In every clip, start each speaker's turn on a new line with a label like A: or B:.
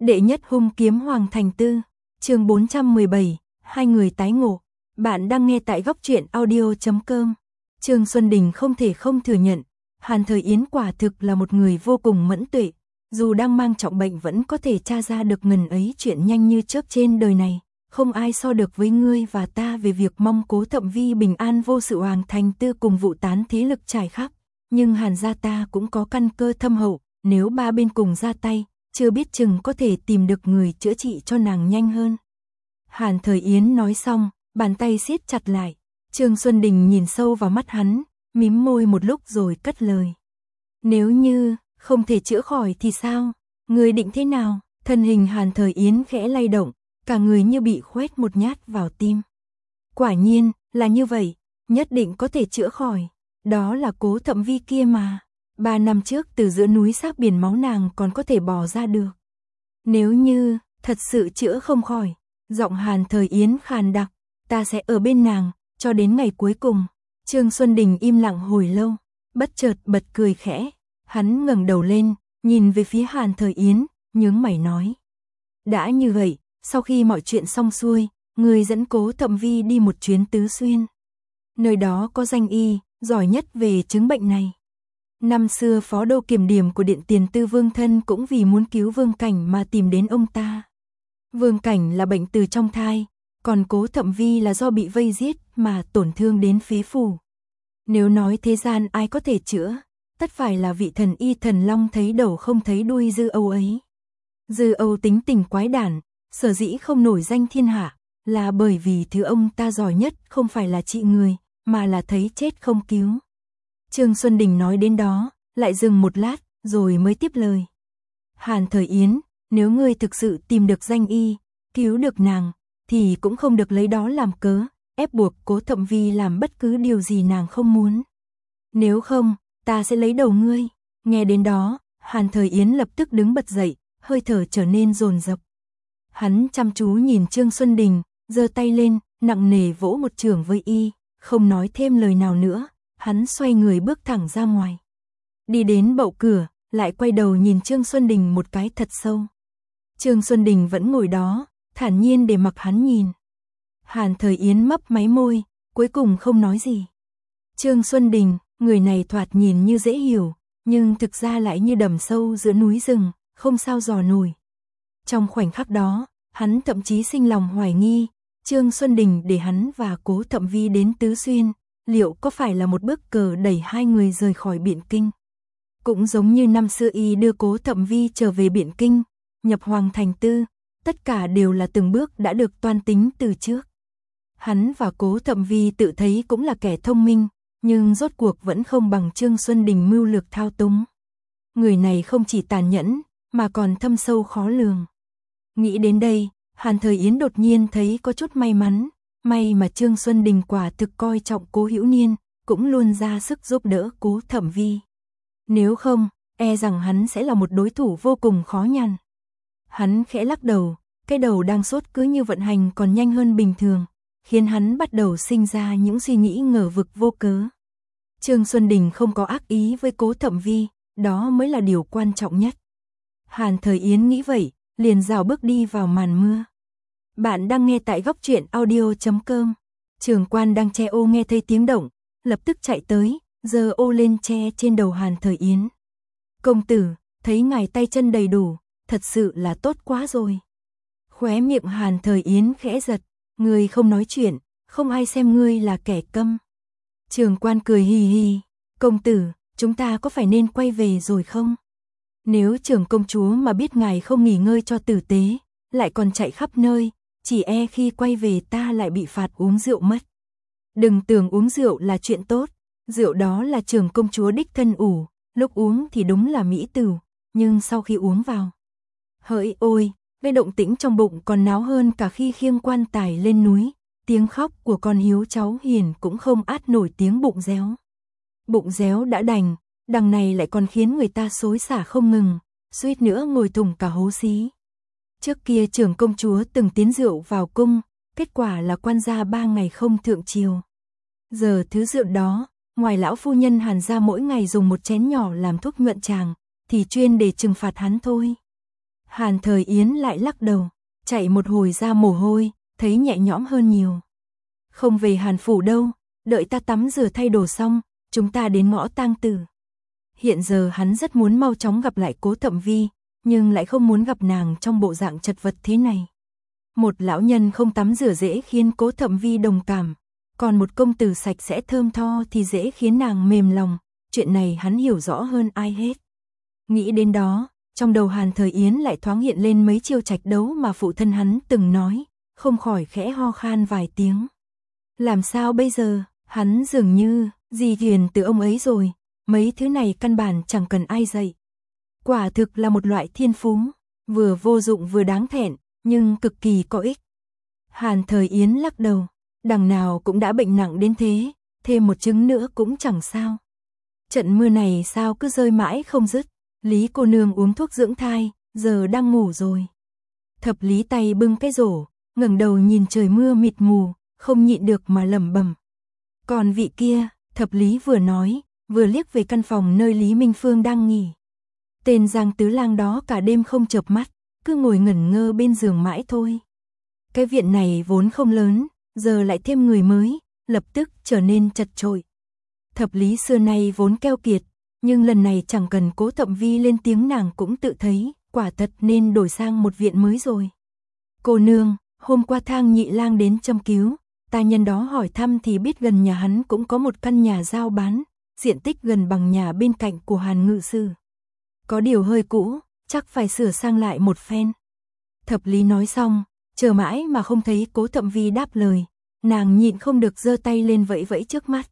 A: Đệ nhất hung kiếm Hoàng Thành Tư, chương 417, hai người tái ngộ. Bạn đang nghe tại góc truyện audio.com. Trương Xuân Đình không thể không thừa nhận, Hàn Thời Yến quả thực là một người vô cùng mẫn tuệ, dù đang mang trọng bệnh vẫn có thể tra ra được ngần ấy chuyện nhanh như chớp trên đời này. Không ai so được với ngươi và ta về việc mong Cố Thậm Vi bình an vô sự. Hoàng Thành Tư cùng vụ tán thế lực trải khắp, nhưng Hàn gia ta cũng có căn cơ thâm hậu, nếu ba bên cùng ra tay, chưa biết chừng có thể tìm được người chữa trị cho nàng nhanh hơn. Hàn Thời Yến nói xong, bàn tay siết chặt lại. Trương Xuân Đình nhìn sâu vào mắt hắn, mím môi một lúc rồi cất lời. Nếu như không thể chữa khỏi thì sao? Người định thế nào? Thân hình Hàn Thời Yến khẽ lay động, cả người như bị khoét một nhát vào tim. Quả nhiên là như vậy, nhất định có thể chữa khỏi. Đó là Cố Thậm Vi kia mà. 3 năm trước từ giữa núi xác biển máu nàng còn có thể bò ra được. Nếu như thật sự chữa không khỏi, giọng Hàn Thời Yến khàn đặc, ta sẽ ở bên nàng cho đến ngày cuối cùng. Trương Xuân Đình im lặng hồi lâu, bất chợt bật cười khẽ. Hắn ngẩng đầu lên, nhìn về phía Hàn Thời Yến, nhướng mày nói. Đã như vậy, sau khi mọi chuyện xong xuôi, người dẫn Cố Thậm Vi đi một chuyến Tứ Xuyên. Nơi đó có danh y, giỏi nhất về chứng bệnh này. Năm xưa phó đô kiểm điểm của Điện Tiền Tư Vương Thân cũng vì muốn cứu Vương Cảnh mà tìm đến ông ta. Vương Cảnh là bệnh từ trong thai, còn Cố Thậm Vi là do bị vây giết mà tổn thương đến phế phủ. Nếu nói thế gian ai có thể chữa, tất phải là vị thần y thần long thấy đầu không thấy đuôi Dư Âu ấy. Dư Âu tính tình quái đản, sở dĩ không nổi danh thiên hạ, là bởi vì thứ ông ta giỏi nhất không phải là trị người, mà là thấy chết không cứu. Trương Xuân Đình nói đến đó, lại dừng một lát, rồi mới tiếp lời. Hàn Thời Yến, nếu ngươi thực sự tìm được danh y, cứu được nàng, thì cũng không được lấy đó làm cớ, ép buộc Cố Thậm Vi làm bất cứ điều gì nàng không muốn. Nếu không, ta sẽ lấy đầu ngươi. Nghe đến đó, Hàn Thời Yến lập tức đứng bật dậy, hơi thở trở nên dồn dập. Hắn chăm chú nhìn Trương Xuân Đình, giơ tay lên, nặng nề vỗ một chưởng với y, không nói thêm lời nào nữa. Hắn xoay người bước thẳng ra ngoài. Đi đến bậu cửa, lại quay đầu nhìn Trương Xuân Đình một cái thật sâu. Trương Xuân Đình vẫn ngồi đó, thản nhiên để mặc hắn nhìn. Hàn Thời Yến mấp máy môi, cuối cùng không nói gì. Trương Xuân Đình, người này thoạt nhìn như dễ hiểu, nhưng thực ra lại như đầm sâu giữa núi rừng, không sao dò nổi. Trong khoảnh khắc đó, hắn thậm chí sinh lòng hoài nghi, Trương Xuân Đình để hắn và Cố Thậm Vi đến Tứ Xuyên, liệu có phải là một bước cờ đẩy hai người rời khỏi Biện Kinh? Cũng giống như năm xưa y đưa Cố Thậm Vi trở về Biện Kinh, nhập Hoàng Thành Tư, tất cả đều là từng bước đã được toan tính từ trước. Hắn và Cố Thậm Vi tự thấy cũng là kẻ thông minh, nhưng rốt cuộc vẫn không bằng Trương Xuân Đình mưu lược thao túng. Người này không chỉ tàn nhẫn, mà còn thâm sâu khó lường. Nghĩ đến đây, Hàn Thời Yến đột nhiên thấy có chút may mắn. May mà Trương Xuân Đình quả thực coi trọng Cố Hữu Niên, cũng luôn ra sức giúp đỡ Cố Thậm Vi. Nếu không, e rằng hắn sẽ là một đối thủ vô cùng khó nhằn. Hắn khẽ lắc đầu, cái đầu đang sốt cứ như vận hành còn nhanh hơn bình thường, khiến hắn bắt đầu sinh ra những suy nghĩ ngờ vực vô cớ. Trương Xuân Đình không có ác ý với Cố Thậm Vi, đó mới là điều quan trọng nhất. Hàn Thời Yến nghĩ vậy, liền rảo bước đi vào màn mưa. Bạn đang nghe tại góc truyện audio.com. Trường quan đang che ô nghe thấy tiếng động, lập tức chạy tới, giơ ô lên che trên đầu Hàn Thời Yến. Công tử, thấy ngài tay chân đầy đủ, thật sự là tốt quá rồi. Khóe miệng Hàn Thời Yến khẽ giật, ngươi không nói chuyện, không ai xem ngươi là kẻ câm. Trường quan cười hì hì, công tử, chúng ta có phải nên quay về rồi không? Nếu trưởng công chúa mà biết ngài không nghỉ ngơi cho tử tế, lại còn chạy khắp nơi, chỉ e khi quay về ta lại bị phạt uống rượu mất. Đừng tưởng uống rượu là chuyện tốt, rượu đó là trưởng công chúa đích thân ủ, lúc uống thì đúng là mỹ tửu, nhưng sau khi uống vào, hỡi ôi, cái động tĩnh trong bụng còn náo hơn cả khi khiêng quan tài lên núi, tiếng khóc của con hiếu cháu hiền cũng không át nổi tiếng bụng réo. Bụng réo đã đành, đằng này lại còn khiến người ta xối xả không ngừng, suýt nữa ngồi thủng cả hố xí. Trước kia trưởng công chúa từng tiến rượu vào cung, kết quả là quan gia 3 ngày không thượng triều. Giờ thứ rượu đó, ngoài lão phu nhân Hàn gia mỗi ngày dùng một chén nhỏ làm thuốc nhuận tràng, thì chuyên để trừng phạt hắn thôi. Hàn Thời Yến lại lắc đầu, chạy một hồi ra mồ hôi, thấy nhẹ nhõm hơn nhiều. Không về Hàn phủ đâu, đợi ta tắm rửa thay đồ xong, chúng ta đến ngõ tang tử. Hiện giờ hắn rất muốn mau chóng gặp lại Cố Thậm Vi, nhưng lại không muốn gặp nàng trong bộ dạng chật vật thế này. Một lão nhân không tắm rửa dễ khiến Cố Thậm Vi đồng cảm, còn một công tử sạch sẽ thơm tho thì dễ khiến nàng mềm lòng, chuyện này hắn hiểu rõ hơn ai hết. Nghĩ đến đó, trong đầu Hàn Thời Yến lại thoáng hiện lên mấy chiêu trạch đấu mà phụ thân hắn từng nói, không khỏi khẽ ho khan vài tiếng. Làm sao bây giờ, hắn dường như di truyền từ ông ấy rồi, mấy thứ này căn bản chẳng cần ai dạy. Quả thực là một loại thiên phú, vừa vô dụng vừa đáng thẹn, nhưng cực kỳ có ích. Hàn Thời Yến lắc đầu, đằng nào cũng đã bệnh nặng đến thế, thêm một chứng nữa cũng chẳng sao. Trận mưa này sao cứ rơi mãi không dứt, Lý cô nương uống thuốc dưỡng thai, giờ đang ngủ rồi. Thập Lý tay bưng cái rổ, ngẩng đầu nhìn trời mưa mịt mù, không nhịn được mà lẩm bẩm. Còn vị kia, Thập Lý vừa nói, vừa liếc về căn phòng nơi Lý Minh Phương đang nghỉ. Tên Giang Tứ Lang đó cả đêm không chợp mắt, cứ ngồi ngẩn ngơ bên giường mãi thôi. Cái viện này vốn không lớn, giờ lại thêm người mới, lập tức trở nên chật chội. Thập Lý xưa nay vốn keo kiệt, nhưng lần này chẳng cần Cố Thậm Vi lên tiếng nàng cũng tự thấy, quả thật nên đổi sang một viện mới rồi. Cô nương, hôm qua Thang Nhị Lang đến châm cứu, ta nhân đó hỏi thăm thì biết gần nhà hắn cũng có một căn nhà giao bán, diện tích gần bằng nhà bên cạnh của Hàn ngự sư. Có điều hơi cũ, chắc phải sửa sang lại một phen. Thập Lý nói xong, chờ mãi mà không thấy Cố Thậm Vi đáp lời, nàng nhịn không được giơ tay lên vẫy vẫy trước mắt.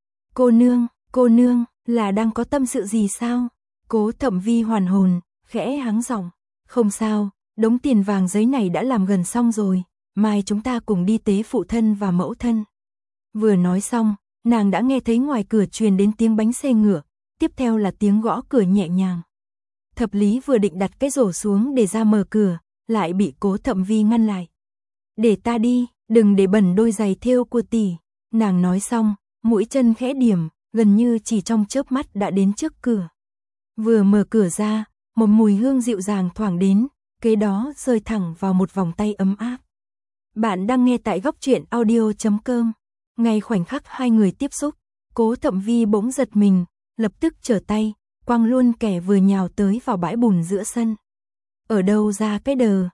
A: Cô nương, là đang có tâm sự gì sao? Cố Thậm Vi hoàn hồn, khẽ hắng giọng, không sao, đống tiền vàng giấy này đã làm gần xong rồi, mai chúng ta cùng đi tế phụ thân và mẫu thân. Vừa nói xong, nàng đã nghe thấy ngoài cửa truyền đến tiếng bánh xe ngựa, tiếp theo là tiếng gõ cửa nhẹ nhàng. Thập Lý vừa định đặt cái rổ xuống để ra mở cửa, lại bị Cố Thậm Vi ngăn lại. Để ta đi, đừng để bẩn đôi giày thêu của tỷ. Nàng nói xong, mũi chân khẽ điểm, gần như chỉ trong chớp mắt đã đến trước cửa. Vừa mở cửa ra, một mùi hương dịu dàng thoảng đến, kế đó rơi thẳng vào một vòng tay ấm áp. Bạn đang nghe tại góc truyện audio.com. Ngay khoảnh khắc hai người tiếp xúc, Cố Thậm Vi bỗng giật mình, lập tức trở tay, quăng luôn kẻ vừa nhào tới vào bãi bùn giữa sân. Ở đâu ra cái đờ?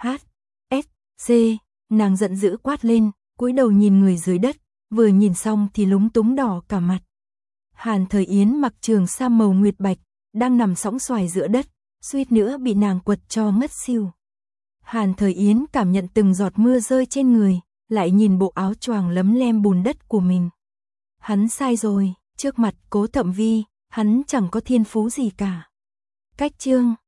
A: HSC, nàng giận dữ quát lên, cúi đầu nhìn người dưới đất, vừa nhìn xong thì lúng túng đỏ cả mặt. Hàn Thời Yến mặc trường sam màu nguyệt bạch, đang nằm sõng xoài giữa đất, suýt nữa bị nàng quật cho ngất xỉu. Hàn Thời Yến cảm nhận từng giọt mưa rơi trên người, lại nhìn bộ áo choàng lấm lem bùn đất của mình. Hắn sai rồi, trước mặt Cố Thậm Vi, hắn chẳng có thiên phú gì cả. Cách chương